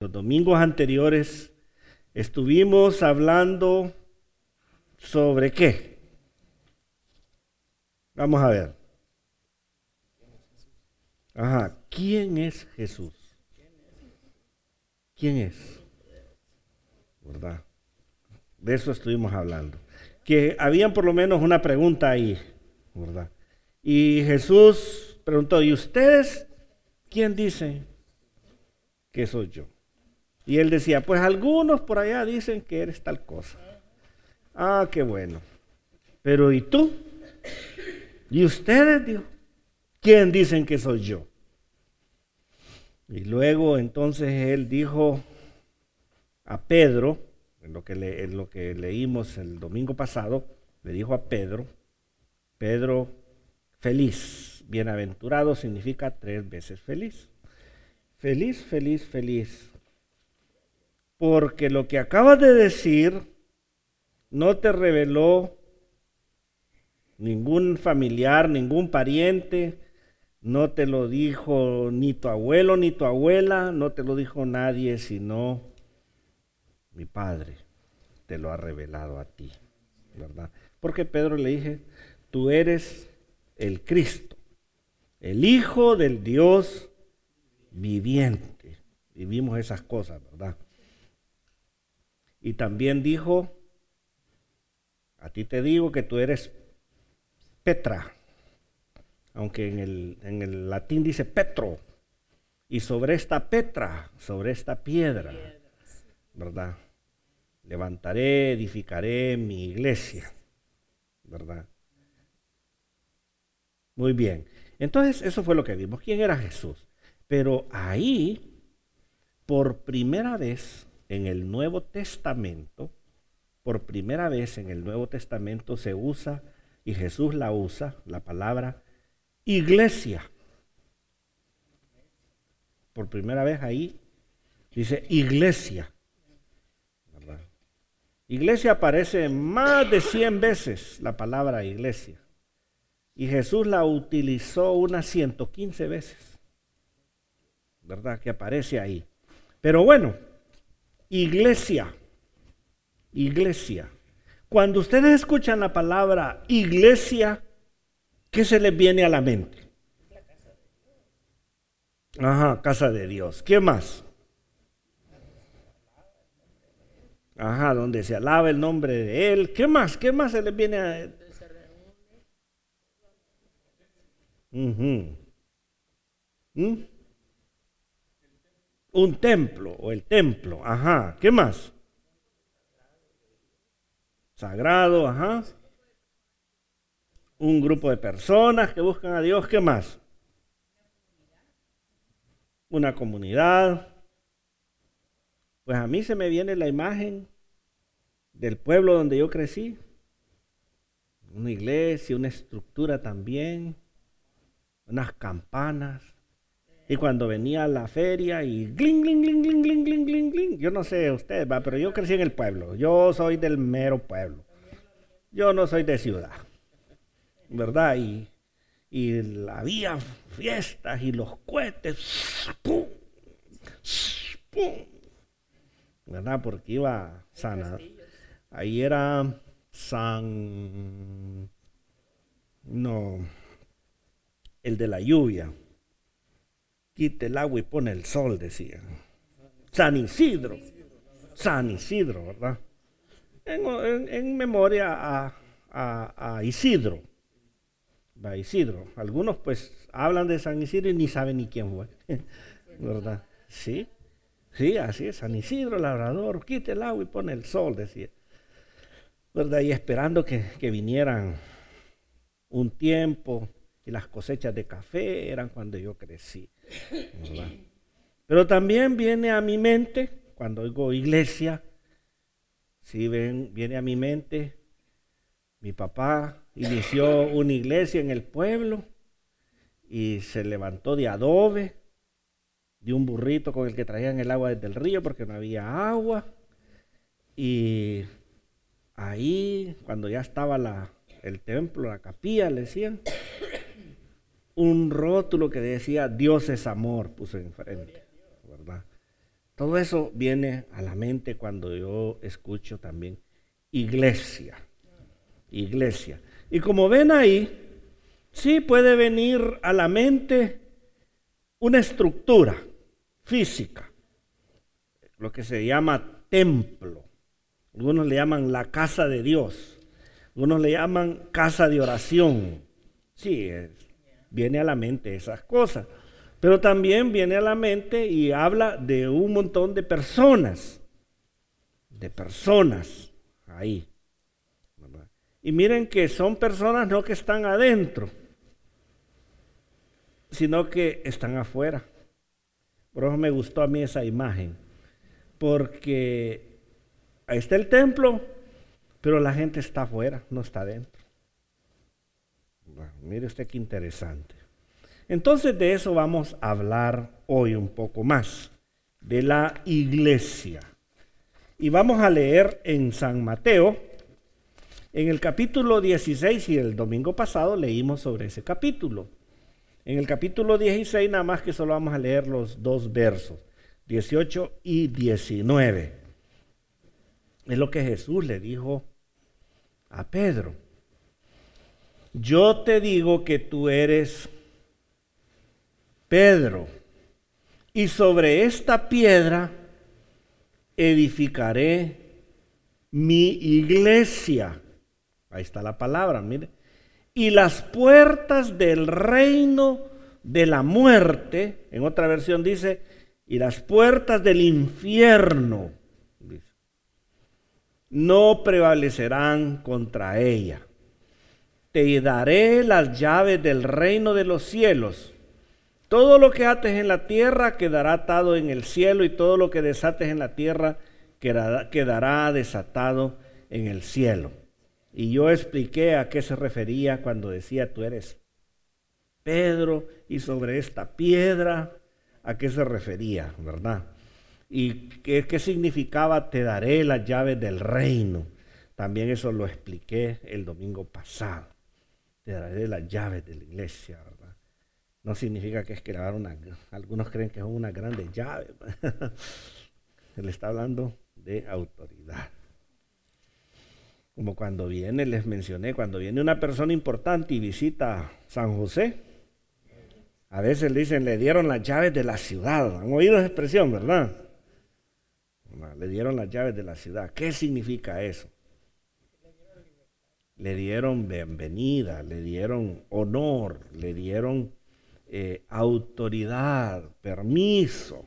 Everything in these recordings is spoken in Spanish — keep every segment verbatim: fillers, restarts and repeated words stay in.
los domingos anteriores estuvimos hablando sobre qué. Vamos a ver. Ajá, ¿quién es Jesús? ¿Quién es? ¿Verdad? De eso estuvimos hablando. Que habían por lo menos una pregunta ahí, ¿verdad? Y Jesús preguntó, ¿y ustedes quién dicen que soy yo? Y él decía, pues algunos por allá dicen que eres tal cosa. Ah, qué bueno. Pero ¿y tú? ¿Y ustedes, Dios? ¿Quién dicen que soy yo? Y luego entonces él dijo a Pedro, en lo que, le, en lo que leímos el domingo pasado, le dijo a Pedro, Pedro, feliz, bienaventurado significa tres veces feliz. Feliz, feliz, feliz. Porque lo que acabas de decir no te reveló ningún familiar, ningún pariente, no te lo dijo ni tu abuelo ni tu abuela, no te lo dijo nadie, sino mi Padre te lo ha revelado a ti, ¿verdad? Porque Pedro le dije, tú eres el Cristo, el Hijo del Dios viviente. Y vimos esas cosas, ¿verdad? Y también dijo, a ti te digo que tú eres Petra, aunque en el, en el latín dice Petro, y sobre esta Petra, sobre esta piedra, ¿verdad? Levantaré, edificaré mi iglesia, ¿verdad? Muy bien. Entonces, eso fue lo que vimos. ¿Quién era Jesús? Pero ahí, por primera vez en el Nuevo Testamento, por primera vez en el Nuevo Testamento se usa, y Jesús la usa, la palabra iglesia. Por primera vez ahí dice iglesia, ¿verdad? Iglesia aparece más de cien veces la palabra iglesia. Y Jesús la utilizó unas ciento quince veces, ¿verdad? Que aparece ahí. Pero bueno, iglesia, iglesia. Cuando ustedes escuchan la palabra iglesia, ¿qué se les viene a la mente? Ajá, casa de Dios. ¿Qué más? Ajá, donde se alaba el nombre de Él. ¿Qué más? ¿Qué más se les viene a...? Uh-huh. ¿Mm? Un templo o el templo. Ajá. ¿Qué más? Sagrado, ajá. Un grupo de personas que buscan a Dios. ¿Qué más? Una comunidad. Pues a mí se me viene la imagen del pueblo donde yo crecí. Una iglesia, una estructura también, unas campanas. Y cuando venía a la feria y gling, gling, gling, gling, gling, gling, gling, gling. Yo no sé ustedes, va, pero yo crecí en el pueblo. Yo soy del mero pueblo. Yo no soy de ciudad, ¿verdad? Y, y había fiestas y los cohetes, ¡pum! ¡Pum! ¿Verdad? Porque iba sana. Ahí era San... No, el de la lluvia. Quite el agua y pone el sol, decían. San Isidro. San Isidro, ¿verdad? En, en, en memoria a, a, a Isidro. A Isidro. Algunos pues hablan de San Isidro y ni saben ni quién fue. ¿Verdad? Sí. Sí, así es. San Isidro, labrador, quite el agua y pone el sol, decía. ¿Verdad? Y esperando que, que vinieran un tiempo y las cosechas de café eran cuando yo crecí, ¿verdad? Pero también viene a mi mente, cuando oigo iglesia, si ven, viene a mi mente, mi papá inició una iglesia en el pueblo y se levantó de adobe, de un burrito con el que traían el agua desde el río porque no había agua. Y ahí, cuando ya estaba la, el templo, la capilla, le decían, un rótulo que decía Dios es amor, puso enfrente, ¿verdad? Todo eso viene a la mente cuando yo escucho también iglesia, iglesia. Y como ven ahí, sí puede venir a la mente una estructura física, lo que se llama templo. Algunos le llaman la casa de Dios, algunos le llaman casa de oración. Sí, es, viene a la mente esas cosas. Pero también viene a la mente y habla de un montón de personas, de personas ahí, ¿verdad? Y miren que son personas no que están adentro, sino que están afuera. Por eso me gustó a mí esa imagen, porque ahí está el templo, pero la gente está afuera, no está adentro. Bueno, mire usted qué interesante. Entonces de eso vamos a hablar hoy un poco más, de la iglesia. Y vamos a leer en San Mateo, en el capítulo dieciséis, y el domingo pasado leímos sobre ese capítulo. En el capítulo dieciséis, nada más que solo vamos a leer los dos versos, dieciocho y diecinueve. Es lo que Jesús le dijo a Pedro. Yo te digo que tú eres Pedro, y sobre esta piedra edificaré mi iglesia. Ahí está la palabra, mire. Y las puertas del reino de la muerte, en otra versión dice, y las puertas del infierno, dice, no prevalecerán contra ella. Te daré las llaves del reino de los cielos. Todo lo que ates en la tierra quedará atado en el cielo, y todo lo que desates en la tierra quedará, quedará desatado en el cielo. Y yo expliqué a qué se refería cuando decía tú eres Pedro y sobre esta piedra, a qué se refería, ¿verdad? Y qué, qué significaba te daré las llaves del reino. También eso lo expliqué el domingo pasado. Te daré las llaves de la iglesia, ¿verdad? No significa que es que una, algunos creen que son unas grandes llaves. Se le está hablando de autoridad. Como cuando viene, les mencioné, cuando viene una persona importante y visita San José, a veces le dicen, le dieron las llaves de la ciudad. ¿Han oído esa expresión, verdad? Le dieron las llaves de la ciudad. ¿Qué significa eso? Le dieron bienvenida, le dieron honor, le dieron eh, autoridad, permiso.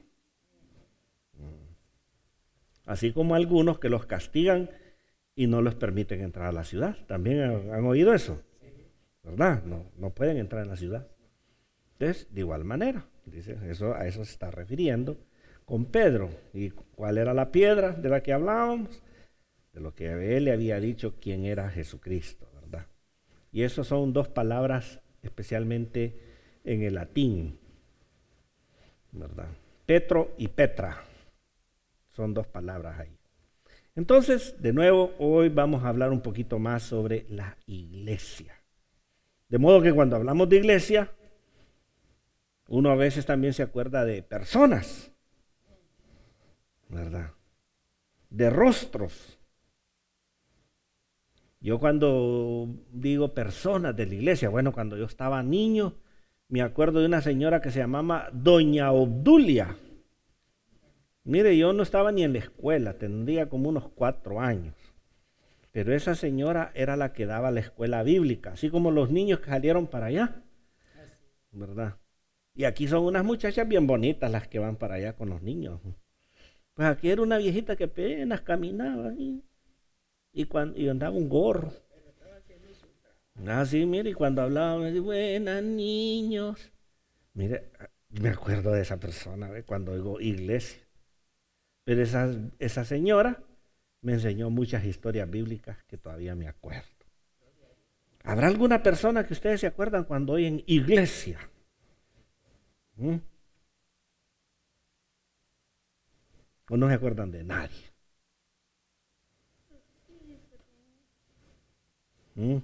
Así como algunos que los castigan y no les permiten entrar a la ciudad. ¿También han, han oído eso? ¿Verdad? No, no pueden entrar en la ciudad. Entonces, de igual manera, dice, eso, a eso se está refiriendo con Pedro. ¿Y cuál era la piedra de la que hablábamos? De lo que él le había dicho quién era Jesucristo, ¿verdad? Y eso son dos palabras especialmente en el latín, ¿verdad? Petro y Petra, son dos palabras ahí. Entonces, de nuevo, hoy vamos a hablar un poquito más sobre la iglesia. De modo que cuando hablamos de iglesia, uno a veces también se acuerda de personas, ¿verdad? De rostros. Yo cuando digo personas de la iglesia, bueno, cuando yo estaba niño, me acuerdo de una señora que se llamaba Doña Obdulia. Mire, yo no estaba ni en la escuela, tendría como unos cuatro años. Pero esa señora era la que daba la escuela bíblica, así como los niños que salieron para allá, ¿verdad? Y aquí son unas muchachas bien bonitas las que van para allá con los niños. Pues aquí era una viejita que apenas caminaba y, y, cuando, y andaba un gorro. Ah, sí, mire, y cuando hablaba me decía, buenas niños. Mire, me acuerdo de esa persona, ¿ve? Cuando oigo iglesia. Pero esa, esa señora me enseñó muchas historias bíblicas que todavía me acuerdo. ¿Habrá alguna persona que ustedes se acuerdan cuando oyen iglesia? ¿Mm? ¿O no se acuerdan de nadie? ¿Mm?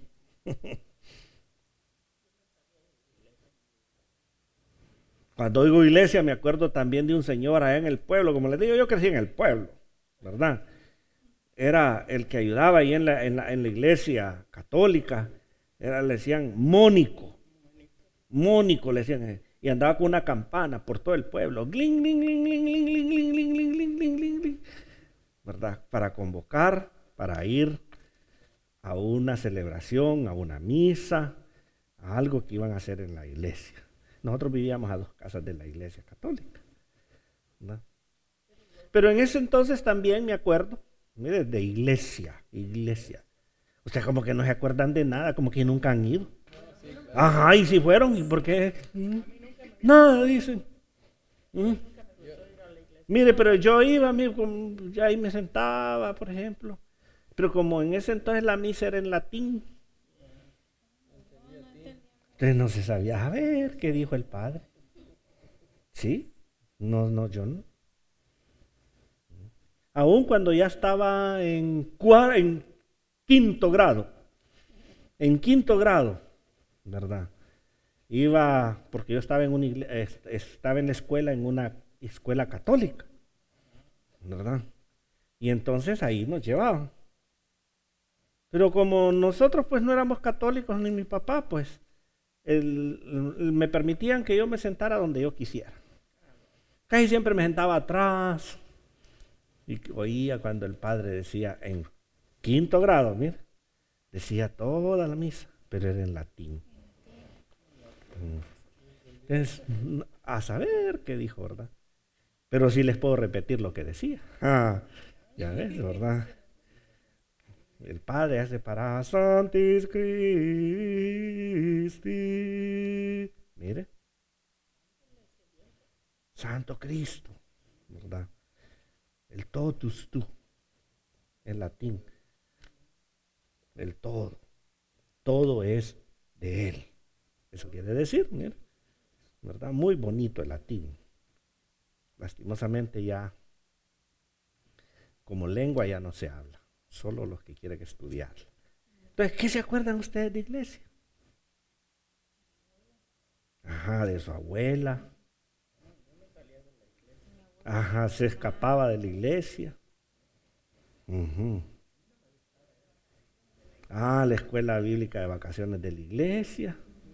Cuando oigo iglesia me acuerdo también de un señor allá en el pueblo. Como les digo, yo crecí en el pueblo, ¿verdad? Era el que ayudaba ahí en la, en la, en la iglesia católica. Era, le decían Mónico. Mónico le decían. Y andaba con una campana por todo el pueblo. Gling, gling, gling, gling, gling, gling, gling, gling, gling, gling, gling, gling, gling. ¿Verdad? Para convocar, para ir a una celebración, a una misa, a algo que iban a hacer en la iglesia. Nosotros vivíamos a dos casas de la iglesia católica, ¿verdad? Pero en ese entonces también me acuerdo, mire, de iglesia, iglesia. O sea, como que no se acuerdan de nada, como que nunca han ido. Ajá, y si fueron, ¿y por qué? ¿Mm? Nada, dicen. ¿Mm? Mire, pero yo iba, ya ahí me sentaba, por ejemplo. Pero como en ese entonces la misa era en latín, entonces no se sabía, a ver, ¿qué dijo el padre? ¿Sí? No, no, yo no. Aún cuando ya estaba en, en quinto grado, en quinto grado, ¿verdad? Iba, porque yo estaba en, una iglesia, estaba en la escuela, en una escuela católica, ¿verdad? Y entonces ahí nos llevaban. Pero como nosotros pues no éramos católicos, ni mi papá, pues el, el, me permitían que yo me sentara donde yo quisiera. Casi siempre me sentaba atrás y oía cuando el padre decía en quinto grado, mire, decía toda la misa, pero era en latín. Entonces, a saber qué dijo, ¿verdad? Pero sí les puedo repetir lo que decía. Ah, ya ves, ¿verdad? El Padre hace para Santis Christi. Mire. Santo Cristo, ¿verdad? El totus tu, en latín. El todo. Todo es de Él. Eso quiere decir, mire, ¿verdad? Muy bonito el latín. Lastimosamente ya, como lengua ya no se habla. Solo los que quieren estudiar. Entonces, ¿qué se acuerdan ustedes de iglesia? Ajá, de su abuela. Ajá, se escapaba de la iglesia. Uh-huh. Ah, la escuela bíblica de vacaciones de la iglesia.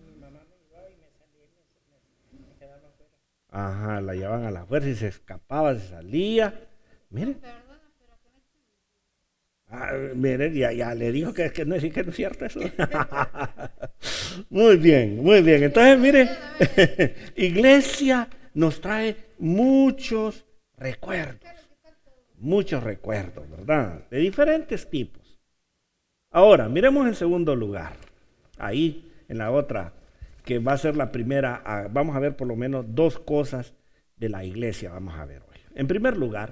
Ajá, la llevaban a la fuerza y se escapaba, se salía. Miren. Ah, miren, ya, ya le dijo que, que, no, que no es cierto eso. Muy bien, muy bien. Entonces, mire, iglesia nos trae muchos recuerdos. Muchos recuerdos, ¿verdad? De diferentes tipos. Ahora, miremos en segundo lugar. Ahí, en la otra, que va a ser la primera, vamos a ver por lo menos dos cosas de la iglesia, vamos a ver hoy. En primer lugar,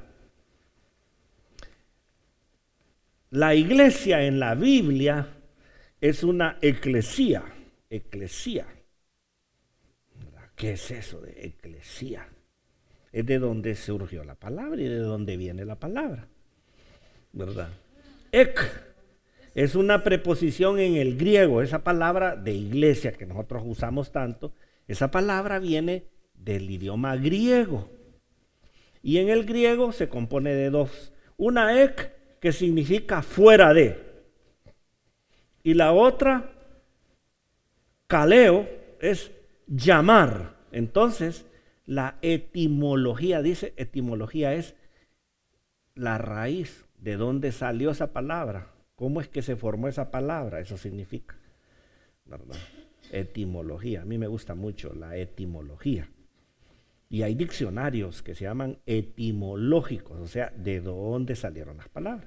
la iglesia en la Biblia es una eclesía, eclesía. ¿Qué es eso de eclesía? Es de donde surgió la palabra y de donde viene la palabra, ¿verdad? Ek es una preposición en el griego, esa palabra de iglesia que nosotros usamos tanto, esa palabra viene del idioma griego. Y en el griego se compone de dos. Una ek, que significa fuera de. Y la otra, kaleo, es llamar. Entonces, la etimología, dice, etimología es la raíz de dónde salió esa palabra. ¿Cómo es que se formó esa palabra? Eso significa, ¿verdad? Etimología. A mí me gusta mucho la etimología. Y hay diccionarios que se llaman etimológicos, o sea, de dónde salieron las palabras.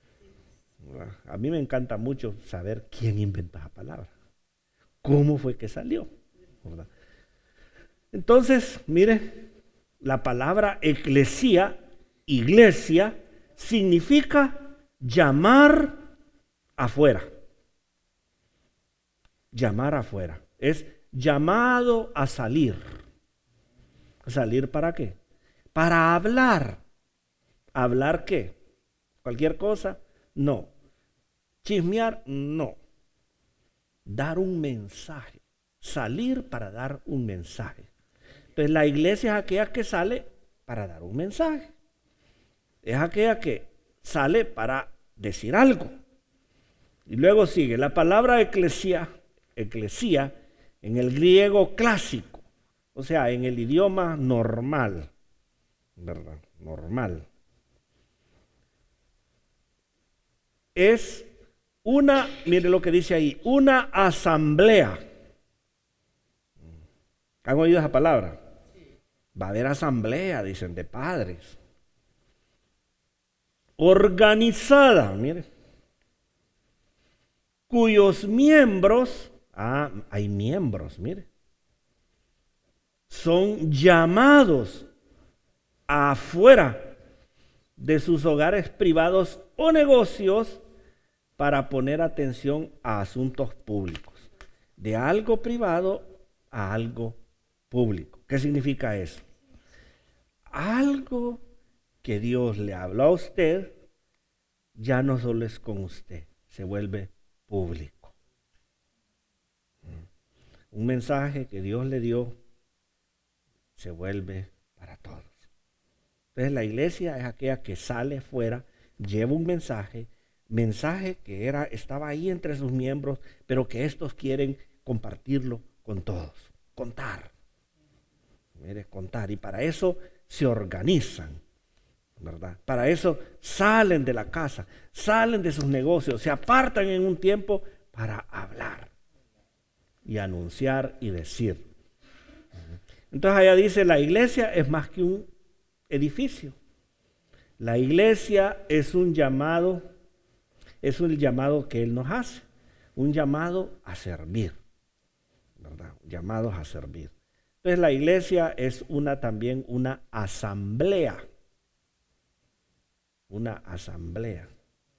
A mí me encanta mucho saber quién inventó esa palabra. ¿Cómo fue que salió? ¿Verdad? Entonces, mire, la palabra eclesía, iglesia, significa llamar afuera. Llamar afuera. Es llamado a salir. ¿Salir para qué? Para hablar. ¿Hablar qué? ¿Cualquier cosa? No. ¿Chismear? No. Dar un mensaje. Salir para dar un mensaje. Entonces la iglesia es aquella que sale para dar un mensaje. Es aquella que sale para decir algo. Y luego sigue la palabra eclesia, eclesia en el griego clásico, o sea, en el idioma normal, ¿verdad? Normal. Es una, mire lo que dice ahí, una asamblea. ¿Han oído esa palabra? Va a haber asamblea, dicen, de padres. Organizada, mire, cuyos miembros, ah, hay miembros, mire, son llamados afuera de sus hogares privados o negocios para poner atención a asuntos públicos, de algo privado a algo público. ¿Qué significa eso? Algo que Dios le habló a usted, ya no solo es con usted, se vuelve público. Un mensaje que Dios le dio se vuelve para todos. Entonces la iglesia es aquella que sale fuera, lleva un mensaje, mensaje que era, estaba ahí entre sus miembros, pero que estos quieren compartirlo con todos, contar. Mire, contar. Y para eso se organizan, ¿verdad? Para eso salen de la casa, salen de sus negocios, se apartan en un tiempo para hablar y anunciar y decir. Entonces allá dice, la iglesia es más que un edificio. La iglesia es un llamado, es un llamado que Él nos hace, un llamado a servir, ¿verdad? Llamados a servir. Entonces la iglesia es una también una asamblea, una asamblea.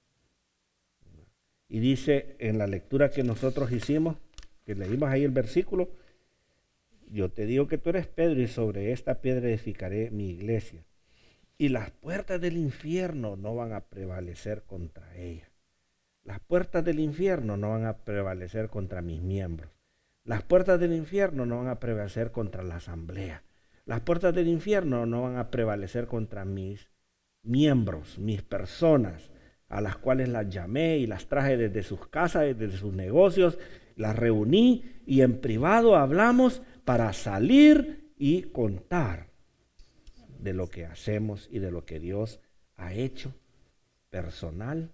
Y dice en la lectura que nosotros hicimos, que leímos ahí el versículo, yo te digo que tú eres Pedro y sobre esta piedra edificaré mi iglesia. Y las puertas del infierno no van a prevalecer contra ella. Las puertas del infierno no van a prevalecer contra mis miembros. Las puertas del infierno no van a prevalecer contra la asamblea. Las puertas del infierno no van a prevalecer contra mis miembros, mis personas, a las cuales las llamé y las traje desde sus casas, desde sus negocios, las reuní y en privado hablamos para salir y contar de lo que hacemos y de lo que Dios ha hecho personalmente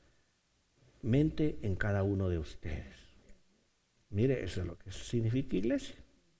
en cada uno de ustedes. Mire, eso es lo que significa iglesia.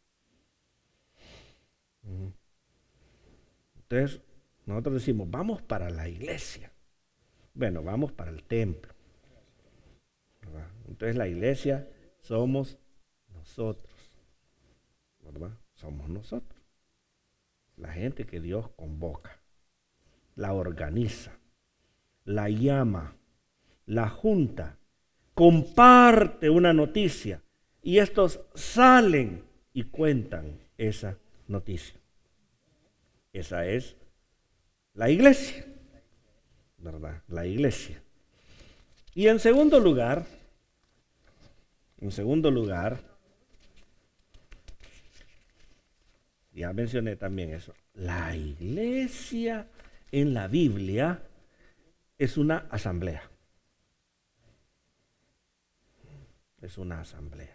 Entonces, nosotros decimos, vamos para la iglesia. Bueno, vamos para el templo, ¿verdad? Entonces la iglesia somos nosotros, ¿verdad? Somos nosotros. La gente que Dios convoca, la organiza, la llama, la junta, comparte una noticia y estos salen y cuentan esa noticia. Esa es la iglesia, ¿verdad? La iglesia. Y en segundo lugar, en segundo lugar, ya mencioné también eso, la iglesia en la Biblia es una asamblea. Es una asamblea.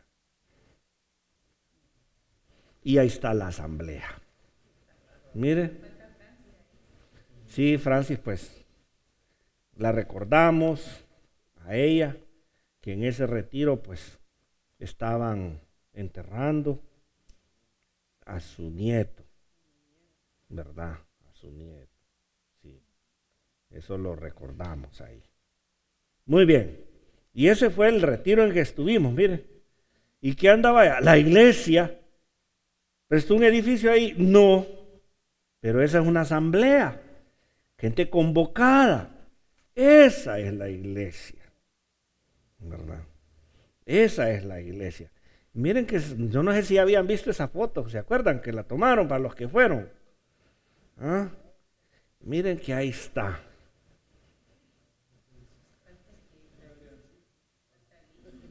Y ahí está la asamblea. Mire. Sí, Francis, pues la recordamos a ella, que en ese retiro pues estaban enterrando a su nieto, ¿verdad? A su nieto, sí. Eso lo recordamos ahí. Muy bien. Y ese fue el retiro en que estuvimos, mire. ¿Y qué andaba allá? La iglesia. ¿Prestó un edificio ahí? No. Pero esa es una asamblea. Gente convocada. Esa es la iglesia, ¿verdad? Esa es la iglesia. Miren que yo no sé si habían visto esa foto, ¿se acuerdan que la tomaron para los que fueron? ¿Ah? Miren que ahí está.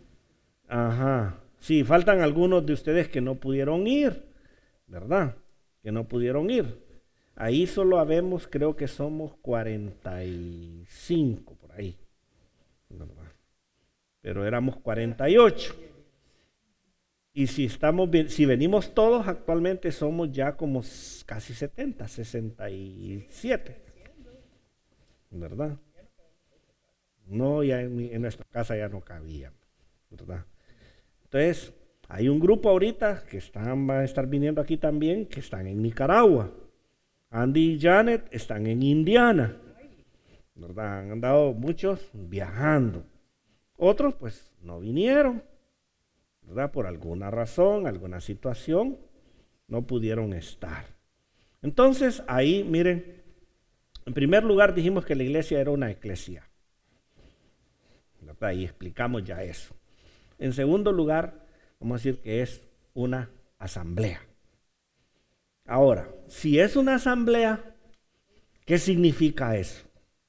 Ajá. Sí, faltan algunos de ustedes que no pudieron ir, ¿verdad? que no pudieron ir. Ahí solo habemos, creo que somos cuarenta y cinco por ahí, ¿verdad? Pero éramos cuarenta y ocho. Y si estamos bien, si venimos todos, actualmente somos ya como casi setenta, sesenta y siete, ¿verdad? No, ya en, en nuestra casa ya no cabían, ¿verdad? Entonces, hay un grupo ahorita que están, van a estar viniendo aquí también, que están en Nicaragua. Andy y Janet están en Indiana, ¿verdad? Han andado muchos viajando. Otros, pues, no vinieron, ¿verdad? Por alguna razón, alguna situación, no pudieron estar. Entonces, ahí, miren, en primer lugar dijimos que la iglesia era una eclesia, ¿verdad? Y explicamos ya eso. En segundo lugar, vamos a decir que es una asamblea. Ahora, si es una asamblea, ¿qué significa eso?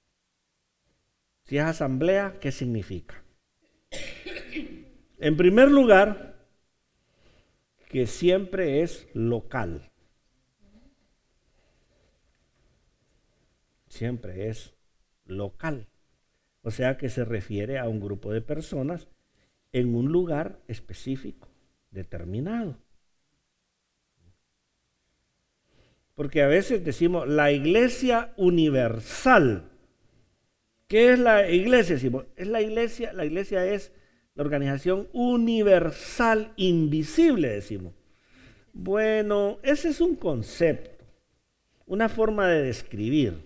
Si es asamblea, ¿qué significa? En primer lugar, que siempre es local. Siempre es local. O sea que se refiere a un grupo de personas en un lugar específico, determinado. Porque a veces decimos la iglesia universal. ¿Qué es la iglesia? Decimos, es la iglesia, la iglesia es la organización universal invisible, decimos. Bueno, ese es un concepto, una forma de describir.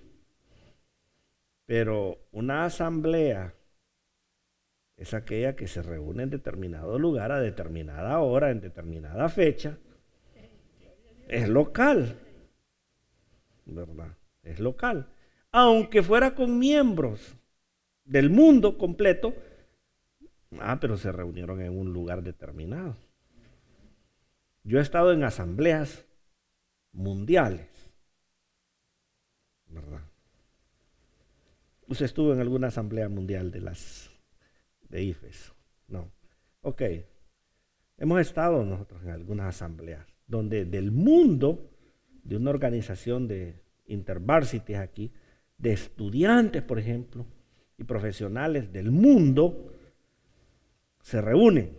Pero una asamblea es aquella que se reúne en determinado lugar, a determinada hora, en determinada fecha. Es local, ¿verdad? Es local. Aunque fuera con miembros del mundo completo, ah, pero se reunieron en un lugar determinado. Yo he estado en asambleas mundiales, ¿verdad? ¿Usted estuvo en alguna asamblea mundial de las de I F E S? No. Ok. Hemos estado nosotros en algunas asambleas donde del mundo, de una organización de intervarsities aquí, de estudiantes, por ejemplo, y profesionales del mundo, se reúnen.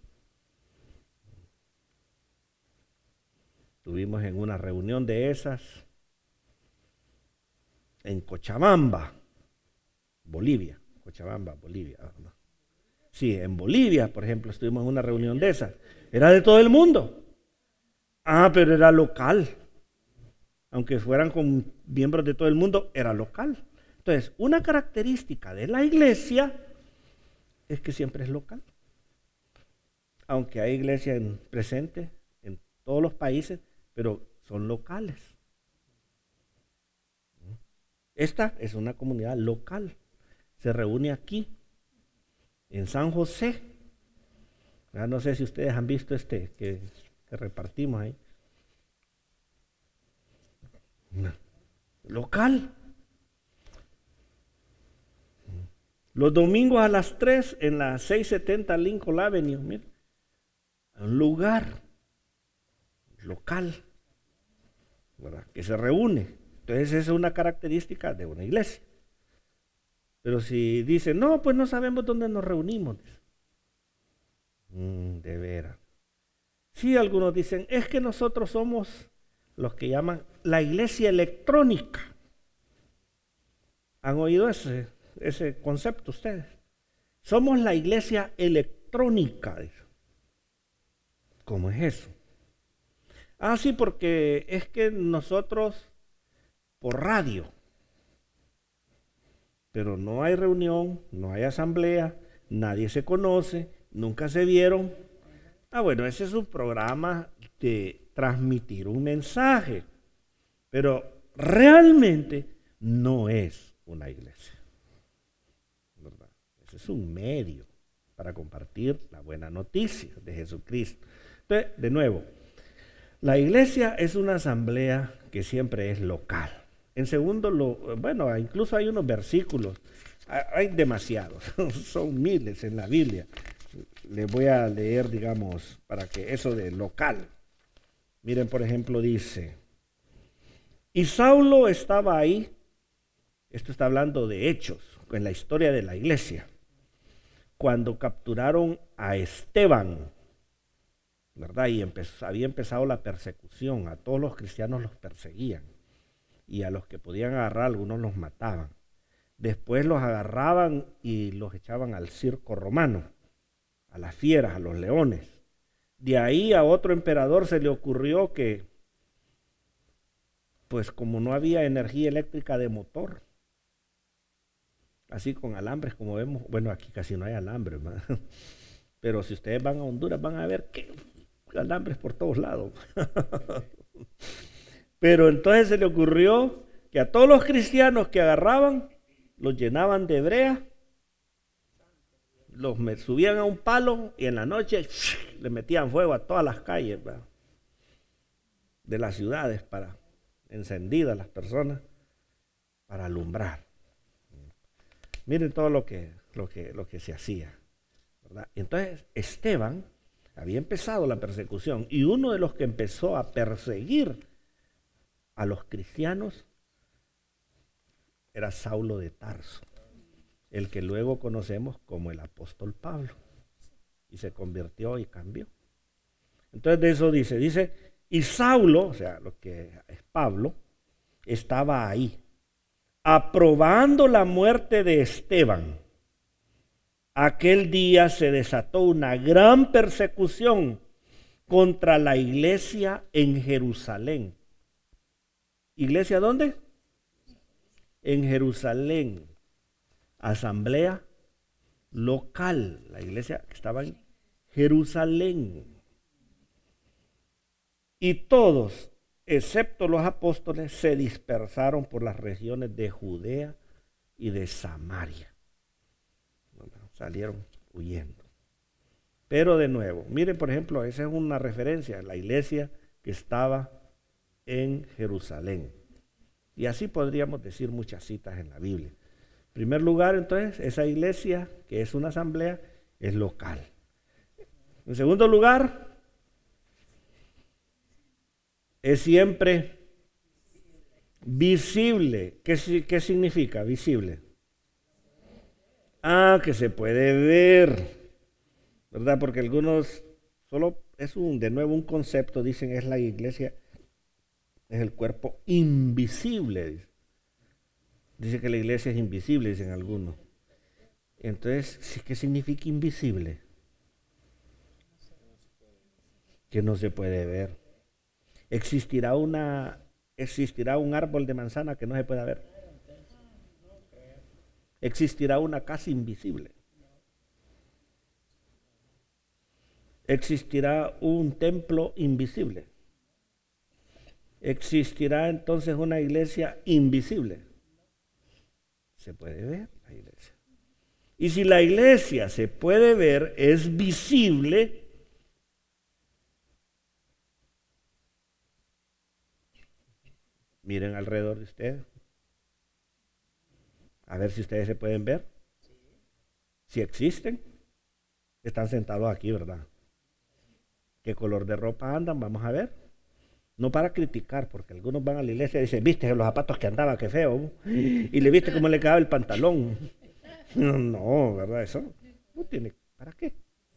Estuvimos en una reunión de esas en Cochabamba, Bolivia. Cochabamba, Bolivia. ¿No? Sí, en Bolivia, por ejemplo, estuvimos en una reunión de esas. Era de todo el mundo. Ah, pero era local. Aunque fueran con miembros de todo el mundo, era local. Entonces, una característica de la iglesia es que siempre es local. Aunque hay iglesia en presente en todos los países, pero son locales. Esta es una comunidad local. Se reúne aquí, en San José. Ya no sé si ustedes han visto este que, que repartimos ahí. Local. Los domingos a las tres en la seiscientos setenta Lincoln Avenue, mira, un lugar local, ¿verdad? Que se reúne. Entonces esa es una característica de una iglesia. Pero si dicen, no, pues no sabemos dónde nos reunimos. Mm, de veras. Sí, algunos dicen, es que nosotros somos los que llaman la iglesia electrónica. ¿Han oído ese, ese concepto ustedes? Somos la iglesia electrónica. ¿Cómo es eso? Ah, sí, porque es que nosotros por radio, pero no hay reunión, no hay asamblea, nadie se conoce, nunca se vieron. Ah, bueno, ese es un programa de transmitir un mensaje, pero realmente no es una iglesia, ¿verdad? Ese es un medio para compartir la buena noticia de Jesucristo. Entonces, de nuevo, la iglesia es una asamblea que siempre es local. En segundo, lo, bueno, incluso hay unos versículos, hay demasiados, son miles en la Biblia. Les voy a leer, digamos, para que eso de local. Miren, por ejemplo, dice, Y Saulo estaba ahí. Esto está hablando de hechos, en la historia de la iglesia. Cuando capturaron a Esteban, ¿verdad? Y empezó, había empezado la persecución. A todos los cristianos los perseguían. Y a los que podían agarrar, algunos los mataban. Después los agarraban y los echaban al circo romano, a las fieras, a los leones. De ahí a otro emperador se le ocurrió que, pues como no había energía eléctrica de motor, así con alambres como vemos, bueno, aquí casi no hay alambres, ¿verdad? Pero si ustedes van a Honduras van a ver que alambres por todos lados. Pero entonces se le ocurrió que a todos los cristianos que agarraban, los llenaban de brea, los subían a un palo y en la noche le metían fuego a todas las calles, ¿verdad?, de las ciudades, para encendidas las personas, para alumbrar. Miren todo lo que, lo que, lo que se hacía, ¿verdad? Entonces Esteban había empezado la persecución y uno de los que empezó a perseguir a los cristianos era Saulo de Tarso, el que luego conocemos como el apóstol Pablo, y se convirtió y cambió. Entonces de eso dice, dice, y Saulo, o sea, lo que es Pablo, estaba ahí, aprobando la muerte de Esteban. Aquel día se desató una gran persecución contra la iglesia en Jerusalén. ¿Iglesia dónde? En Jerusalén. Asamblea local. La iglesia que estaba en Jerusalén. Y todos, excepto los apóstoles, se dispersaron por las regiones de Judea y de Samaria. Salieron huyendo. Pero de nuevo, miren por ejemplo, esa es una referencia, la iglesia que estaba en Jerusalén. Y así podríamos decir muchas citas en la Biblia. En primer lugar, entonces, esa iglesia, que es una asamblea, es local. En segundo lugar, es siempre visible. ¿Qué, qué significa visible? Ah, que se puede ver, ¿verdad? Porque algunos, solo es un, de nuevo un concepto, dicen es la iglesia, es el cuerpo invisible. Dice, dice que la iglesia es invisible, dicen algunos. Entonces, ¿qué significa invisible? Que no se puede ver. ¿Existirá una, existirá un árbol de manzana que no se pueda ver? ¿Existirá una casa invisible? ¿Existirá un templo invisible? ¿Existirá entonces una iglesia invisible? Se puede ver la iglesia. Y si la iglesia se puede ver, es visible, miren alrededor de ustedes. A ver si ustedes se pueden ver. Si existen, están sentados aquí, ¿verdad? ¿Qué color de ropa andan? Vamos a ver. No para criticar, porque algunos van a la iglesia y dicen, viste los zapatos que andaba, qué feo. Y le viste cómo le quedaba el pantalón. No, no, ¿verdad? Eso no tiene. ¿Para qué?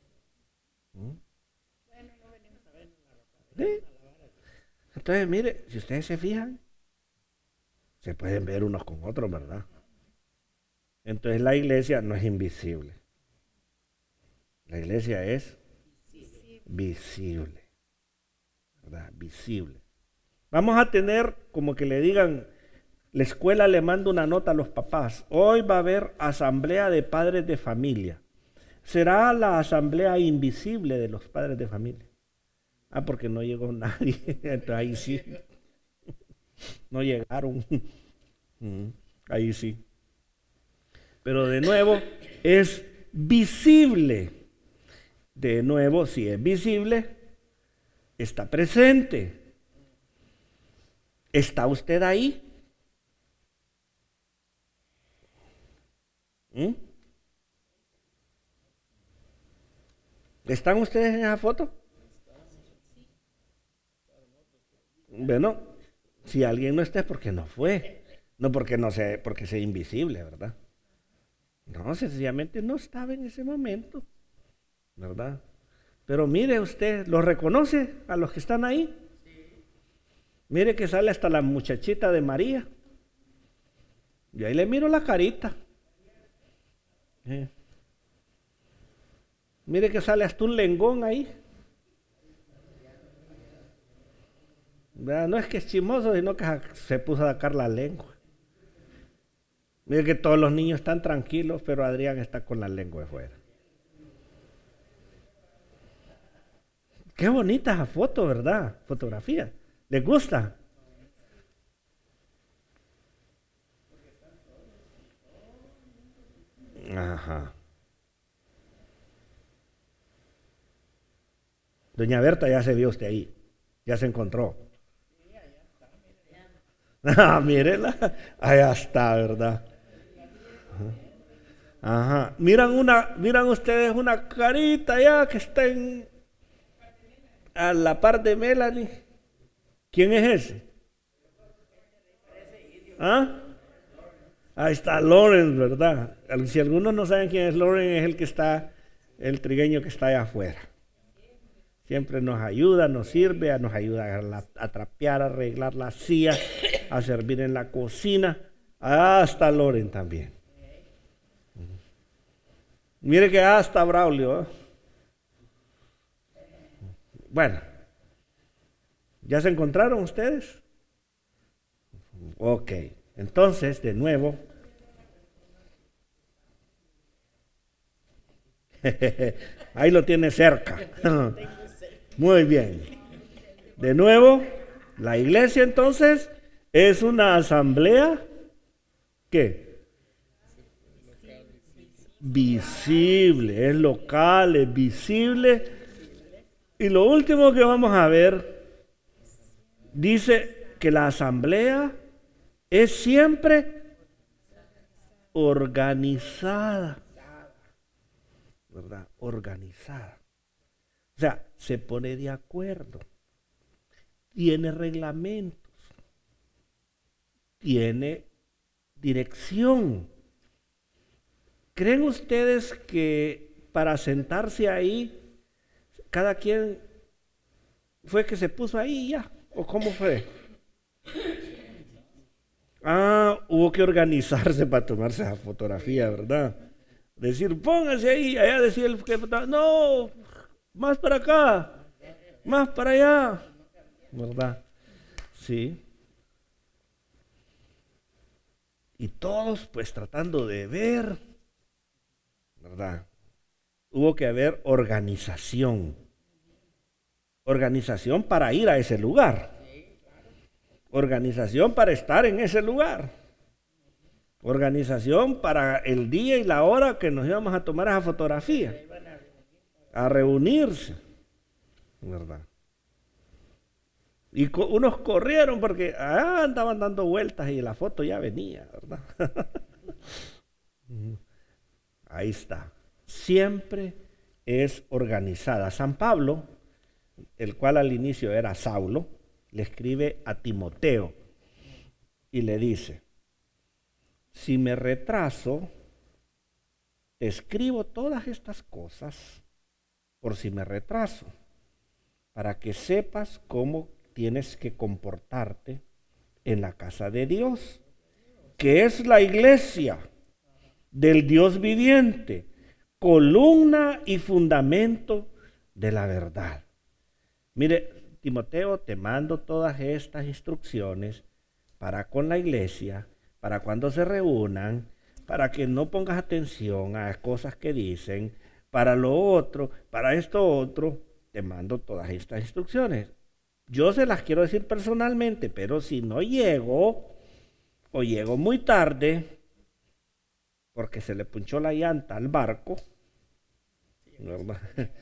¿Sí? Entonces, mire, si ustedes se fijan, se pueden ver unos con otros, ¿verdad? Entonces la iglesia no es invisible. La iglesia es visible. ¿Verdad? Visible. Vamos a tener, como que le digan, la escuela le manda una nota a los papás. Hoy va a haber asamblea de padres de familia. ¿Será la asamblea invisible de los padres de familia? Ah, porque no llegó nadie. Entonces ahí sí. No llegaron. Ahí sí. Pero de nuevo, es visible. De nuevo, si es visible, está presente. ¿Está usted ahí? ¿Mm? ¿Están ustedes en esa foto? Bueno, Si alguien no está es porque no fue, no porque no sea, porque sea invisible, ¿verdad? No, sencillamente no estaba en ese momento, ¿verdad? Pero mire usted, ¿los reconoce a los que están ahí? Mire que sale hasta la muchachita de María. Y ahí le miro la carita. Eh. Mire que sale hasta un lengón ahí. ¿Verdad? No es que es chismoso, sino que se puso a sacar la lengua. Mire que todos los niños están tranquilos, pero Adrián está con la lengua de fuera. Qué bonita esa foto, ¿verdad? Fotografía. ¿Les gusta? Ajá. Doña Berta, ya se vio usted ahí. Ya se encontró. Ah, mírela. Allá está, ¿verdad? Ajá. Miran una, miran ustedes una carita ya que está en, a la par de Melanie. ¿Quién es ese? ¿Ah? Ahí está Loren, ¿verdad? Si algunos no saben quién es Loren, es el que está, el trigueño que está allá afuera. Siempre nos ayuda, nos sirve, nos ayuda a, la, a trapear, a arreglar la silla, a servir en la cocina. Hasta Loren también. Mire que hasta Braulio. ¿eh? Bueno, ¿ya se encontraron ustedes? Ok, entonces, de nuevo. Ahí lo tiene cerca. Muy bien. De nuevo, la iglesia entonces es una asamblea, ¿qué? Visible, es local, es visible. Y lo último que vamos a ver, dice que la asamblea es siempre organizada, ¿verdad? Organizada. O sea, se pone de acuerdo, tiene reglamentos, tiene dirección. ¿Creen ustedes que para sentarse ahí, cada quien fue que se puso ahí ya? ¿O cómo fue? Ah, hubo que organizarse para tomarse esa fotografía, ¿verdad? Decir, póngase ahí, allá decía el que no, más para acá, más para allá, ¿verdad? Sí. Y todos pues tratando de ver, ¿verdad? Hubo que haber organización. Organización para ir a ese lugar. Organización para estar en ese lugar. Organización para el día y la hora que nos íbamos a tomar esa fotografía. A reunirse. ¿Verdad? Y co- unos corrieron porque ah, andaban dando vueltas y la foto ya venía, ¿verdad? Ahí está. Siempre es organizada. San Pablo, el cual al inicio era Saulo, le escribe a Timoteo y le dice, si me retraso, te escribo todas estas cosas por si me retraso, para que sepas cómo tienes que comportarte en la casa de Dios, que es la iglesia del Dios viviente, columna y fundamento de la verdad. Mire, Timoteo, te mando todas estas instrucciones para con la iglesia, para cuando se reúnan, para que no pongas atención a las cosas que dicen, para lo otro, para esto otro, te mando todas estas instrucciones. Yo se las quiero decir personalmente, pero si no llego o llego muy tarde, porque se le punchó la llanta al barco, ¿verdad?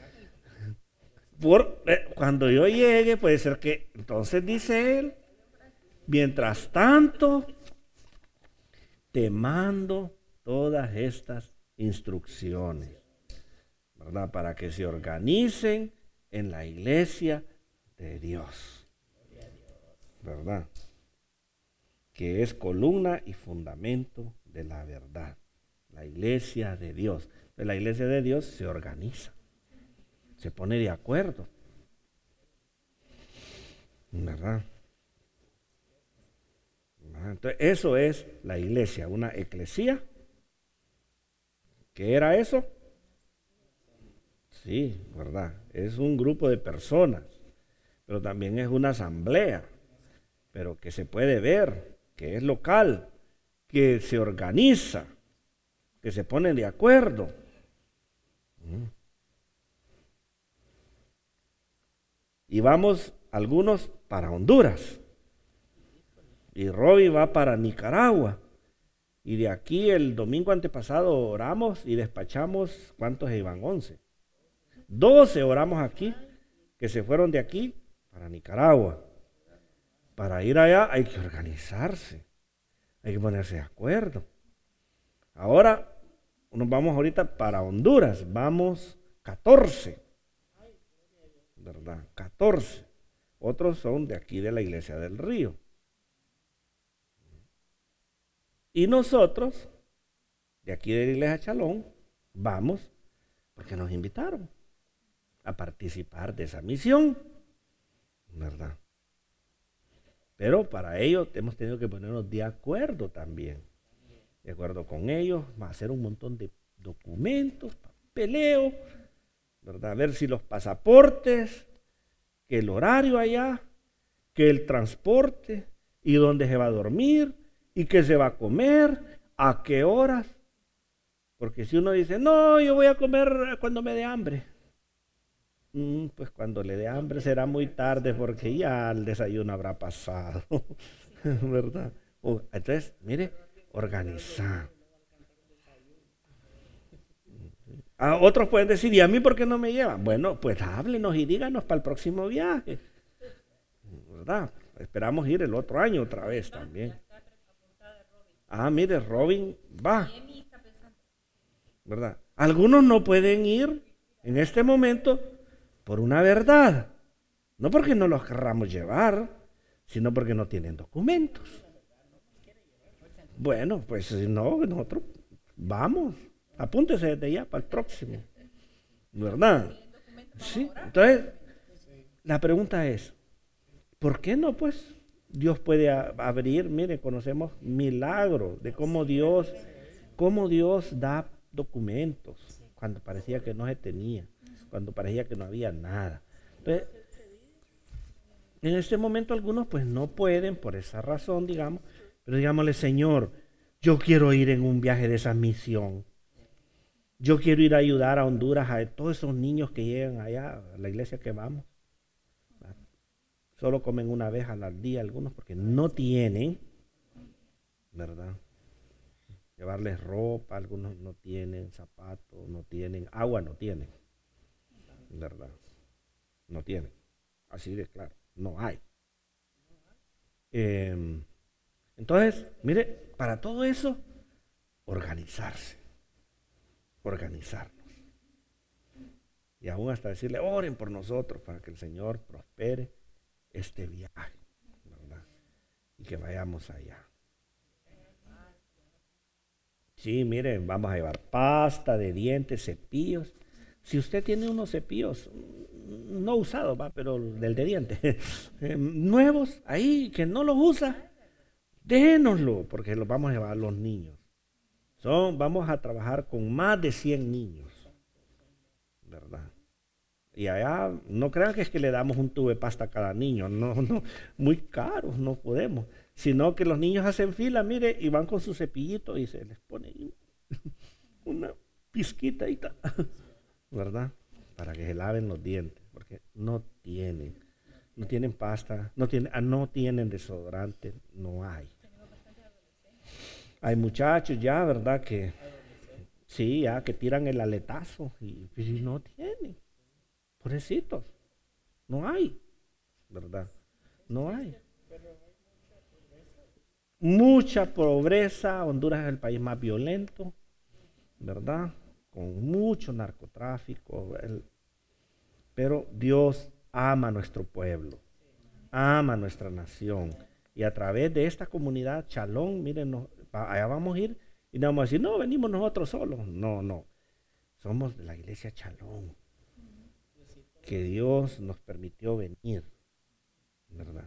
Por, eh, cuando yo llegue, puede ser que, entonces dice él, mientras tanto, te mando todas estas instrucciones, ¿verdad? Para que se organicen en la iglesia de Dios, ¿verdad? que es columna y fundamento de la verdad. La iglesia de Dios. Entonces, la iglesia de Dios se organiza, se pone de acuerdo, ¿verdad? Entonces, eso es la iglesia, una eclesía. ¿Qué era eso? Sí, ¿verdad? Es un grupo de personas, pero también es una asamblea, pero que se puede ver, que es local, que se organiza, que se ponen de acuerdo. Y vamos algunos para Honduras. Y Robbie va para Nicaragua. Y de aquí el domingo antepasado oramos y despachamos, ¿cuántos iban? once. doce oramos aquí, que se fueron de aquí para Nicaragua. Para ir allá hay que organizarse, hay que ponerse de acuerdo. Ahora nos vamos ahorita para Honduras, vamos catorce, ¿verdad? catorce. Otros son de aquí de la Iglesia del Río. Y nosotros, de aquí de la Iglesia Chalón, vamos porque nos invitaron a participar de esa misión, ¿verdad? Pero para ello hemos tenido que ponernos de acuerdo también. De acuerdo con ellos, va a hacer un montón de documentos, papeleo, ¿verdad? A ver si los pasaportes, que el horario allá, que el transporte, y dónde se va a dormir, y qué se va a comer, a qué horas. Porque si uno dice, no, yo voy a comer cuando me dé hambre. Mm, pues cuando le dé hambre será muy tarde porque ya el desayuno habrá pasado, ¿verdad? O, entonces, mire, organizar. A otros pueden decir, ¿y a mí por qué no me llevan? Bueno, pues háblenos y díganos para el próximo viaje, ¿verdad? Esperamos ir el otro año otra vez también. Ah, mire, Robin va, ¿verdad? Algunos no pueden ir en este momento por una verdad, no porque no los querramos llevar, sino porque no tienen documentos. Bueno, pues si no, nosotros vamos, apúntese desde ya para el próximo, ¿verdad? Sí, entonces la pregunta es, ¿por qué no? Pues Dios puede a- abrir, mire, conocemos milagros de cómo Dios, cómo Dios da documentos cuando parecía que no se tenía, cuando parecía que no había nada. Entonces, en este momento algunos pues no pueden por esa razón, digamos, pero digámosle, Señor, yo quiero ir en un viaje de esa misión. Yo quiero ir a ayudar a Honduras, a todos esos niños que llegan allá, a la iglesia que vamos. Solo comen una vez al día algunos porque no tienen, ¿verdad? Llevarles ropa, algunos no tienen zapatos, no tienen, agua no tienen, ¿verdad? No tienen. Así de claro, no hay. Eh, entonces, mire, para todo eso, organizarse, organizarnos. Y aún hasta decirle, oren por nosotros para que el Señor prospere este viaje, ¿verdad? Y que vayamos allá. Sí, miren, vamos a llevar pasta de dientes, cepillos. Si usted tiene unos cepillos mm, no usados, va, pero del de dientes, eh, nuevos ahí, que no los usa, déjenoslo, porque los vamos a llevar a los niños. Son, vamos a trabajar con más de cien niños, ¿verdad? Y allá, no crean que es que le damos un tubo de pasta a cada niño, no, no, muy caros, no podemos. Sino que los niños hacen fila, mire, y van con su cepillito y se les pone ahí una pizquita y tal, ¿verdad? Para que se laven los dientes, porque no tienen, no tienen pasta, no tienen, ah, no tienen desodorante, no hay. Hay muchachos ya, ¿verdad? Que sí, ya que tiran el aletazo y, y no tienen, pobrecitos, no hay, ¿verdad? No hay. Mucha pobreza, Honduras es el país más violento, ¿verdad? Con mucho narcotráfico, el- pero Dios ama a nuestro pueblo, ama a nuestra nación Y a través de esta comunidad, Shalom, miren, nos, allá vamos a ir y no vamos a decir, no, venimos nosotros solos. No, no. Somos de la iglesia Shalom, que Dios nos permitió venir, ¿verdad?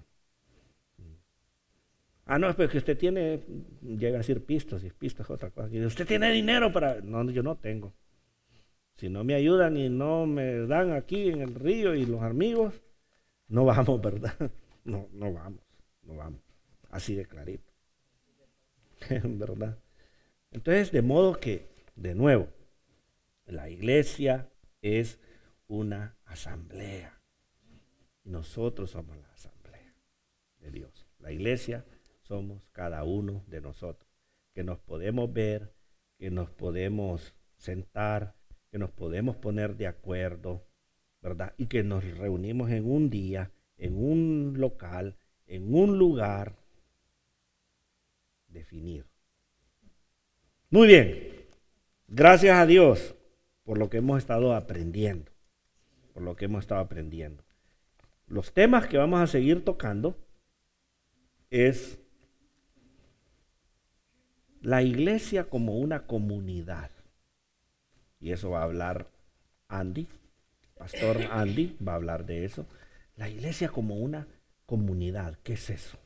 Ah, no, pero que usted tiene, llega a decir pistos, y pistos es otra cosa. Y usted tiene dinero para... No, yo no tengo. Si no me ayudan y no me dan aquí en el río y los amigos, no vamos, ¿verdad? No, no vamos, no vamos. Así de clarito. ¿Verdad? Entonces, de modo que, de nuevo, la iglesia es una asamblea. Y nosotros somos la asamblea de Dios. La iglesia somos cada uno de nosotros, que nos podemos ver, que nos podemos sentar, que nos podemos poner de acuerdo, ¿verdad? Y que nos reunimos en un día, en un local, en un lugar definido. Muy bien, gracias a Dios por lo que hemos estado aprendiendo, por lo que hemos estado aprendiendo. Los temas que vamos a seguir tocando es la iglesia como una comunidad. Y eso va a hablar Andy, Pastor Andy va a hablar de eso. La iglesia como una comunidad, ¿qué es eso?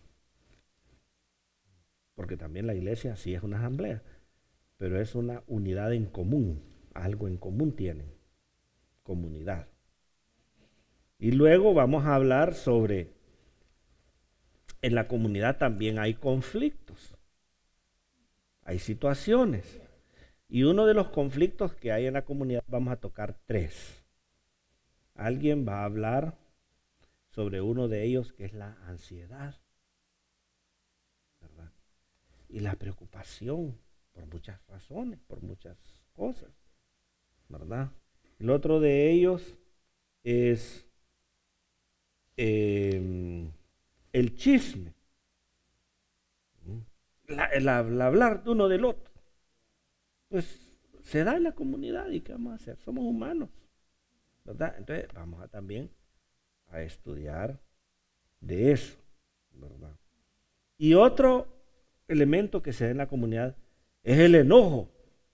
Porque también la iglesia sí es una asamblea, pero es una unidad en común, algo en común tienen, comunidad. Y luego vamos a hablar sobre, en la comunidad también hay conflictos, hay situaciones. Y uno de los conflictos que hay en la comunidad, vamos a tocar tres. Alguien va a hablar sobre uno de ellos, que es la ansiedad, ¿verdad? Y la preocupación por muchas razones, por muchas cosas, ¿verdad? El otro de ellos es eh, el chisme, la, la, la hablar de uno del otro. Pues se da en la comunidad, ¿y qué vamos a hacer? Somos humanos, ¿verdad? Entonces vamos a también a estudiar de eso, ¿verdad? Y otro elemento que se da en la comunidad es el enojo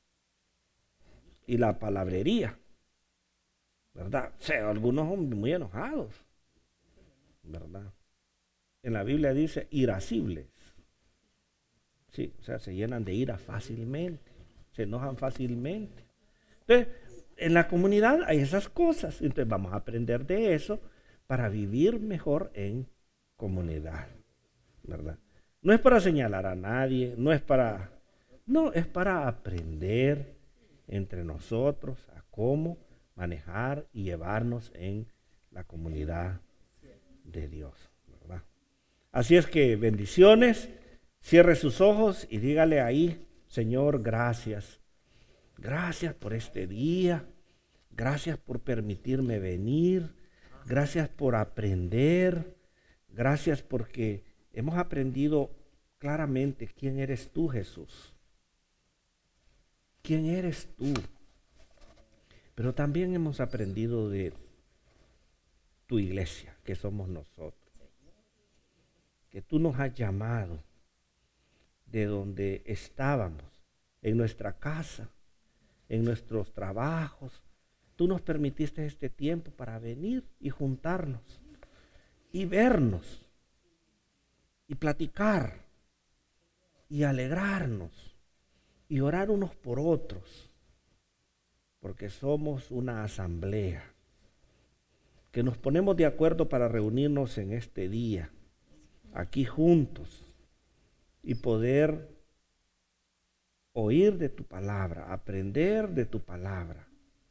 y la palabrería, ¿verdad? O sea, algunos son muy enojados, ¿verdad? En la Biblia dice irascibles. Sí, o sea, se llenan de ira fácilmente, se enojan fácilmente. Entonces, en la comunidad hay esas cosas, entonces vamos a aprender de eso para vivir mejor en comunidad, ¿verdad? No es para señalar a nadie, no es para, no, es para aprender entre nosotros a cómo manejar y llevarnos en la comunidad de Dios, ¿verdad? Así es que bendiciones, cierre sus ojos y dígale ahí, Señor, gracias. Gracias por este día, gracias por permitirme venir, gracias por aprender, gracias porque hemos aprendido claramente quién eres tú, Jesús. ¿Quién eres tú? Pero también hemos aprendido de tu iglesia, que somos nosotros. Que tú nos has llamado de donde estábamos, en nuestra casa, en nuestros trabajos. Tú nos permitiste este tiempo para venir y juntarnos y vernos y platicar y alegrarnos y orar unos por otros, porque somos una asamblea que nos ponemos de acuerdo para reunirnos en este día, aquí juntos, y poder oír de tu palabra, aprender de tu palabra.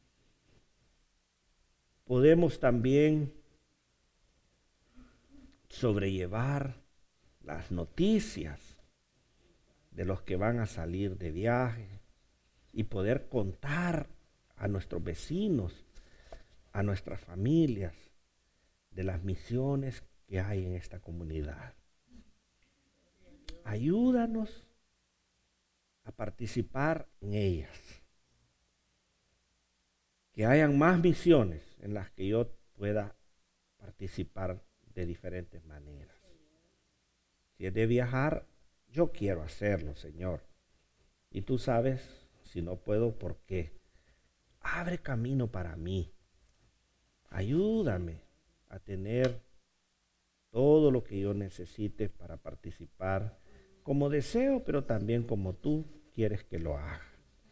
Podemos también sobrellevar las noticias de los que van a salir de viaje y poder contar a nuestros vecinos, a nuestras familias, de las misiones que hay en esta comunidad. Ayúdanos a participar en ellas. Que hayan más misiones en las que yo pueda participar de diferentes maneras. Si es de viajar, yo quiero hacerlo, Señor. Y tú sabes, si no puedo, ¿por qué? Abre camino para mí. Ayúdame a tener todo lo que yo necesite para participar como deseo, pero también como tú quieres que lo haga.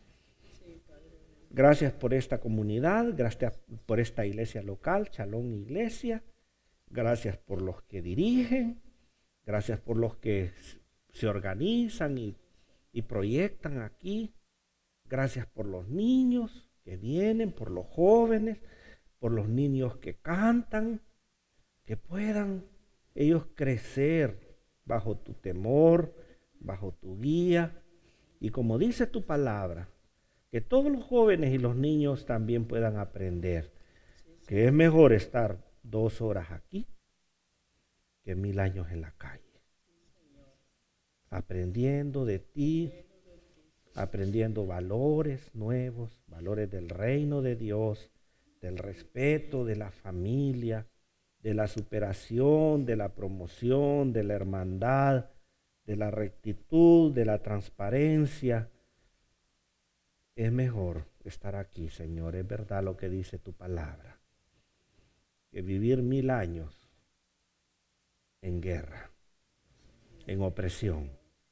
Gracias por esta comunidad, gracias por esta iglesia local, Shalom Iglesia. Gracias por los que dirigen, gracias por los que se organizan y, y proyectan aquí. Gracias por los niños que vienen, por los jóvenes, por los niños que cantan, que puedan ellos crecer bajo tu temor, bajo tu guía. Y como dice tu palabra, que todos los jóvenes y los niños también puedan aprender que es mejor estar dos horas aquí que mil años en la calle, aprendiendo de ti, aprendiendo valores nuevos, valores del reino de Dios, del respeto, de la familia, de la superación, de la promoción, de la hermandad, de la rectitud, de la transparencia. Es mejor estar aquí, Señor, es verdad lo que dice tu palabra, que vivir mil años en guerra, en opresión,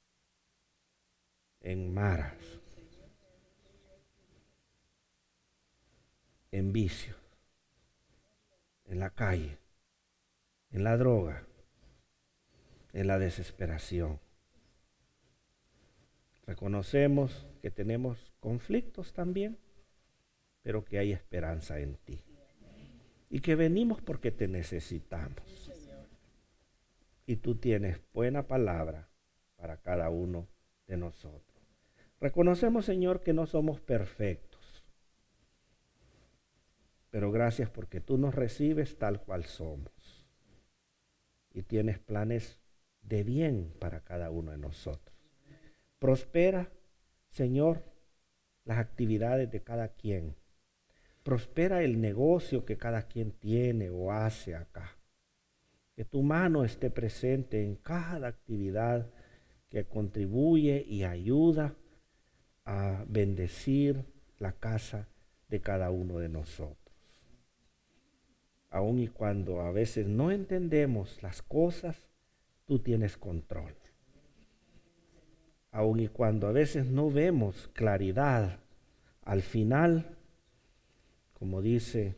en maras, en vicios, en la calle, en la droga, en la desesperación. Reconocemos que tenemos conflictos también, pero que hay esperanza en ti. Y que venimos porque te necesitamos. Y tú tienes buena palabra para cada uno de nosotros. Reconocemos, Señor, que no somos perfectos. Pero gracias porque tú nos recibes tal cual somos. Y tienes planes de bien para cada uno de nosotros. Prospera, Señor, las actividades de cada quien. Prospera el negocio que cada quien tiene o hace acá. Que tu mano esté presente en cada actividad que contribuye y ayuda a bendecir la casa de cada uno de nosotros. Aun y cuando a veces no entendemos las cosas, tú tienes control. Aun y cuando a veces no vemos claridad, al final, como dice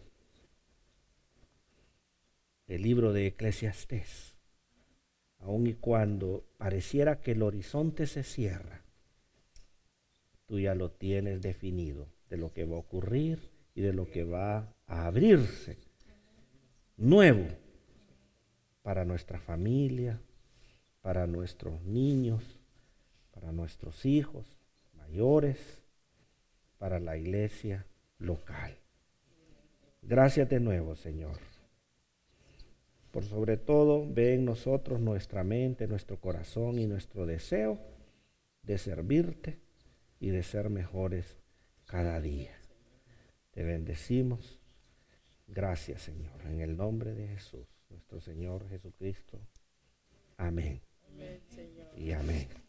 el libro de Eclesiastés, aun y cuando pareciera que el horizonte se cierra, tú ya lo tienes definido de lo que va a ocurrir y de lo que va a abrirse nuevo para nuestra familia, para nuestros niños, para nuestros hijos mayores, para la iglesia local. Gracias de nuevo, Señor. Por sobre todo, ve en nosotros nuestra mente, nuestro corazón y nuestro deseo de servirte y de ser mejores cada día. Te bendecimos. Gracias, Señor, en el nombre de Jesús, nuestro Señor Jesucristo. Amén. Amén, Señor. Y amén.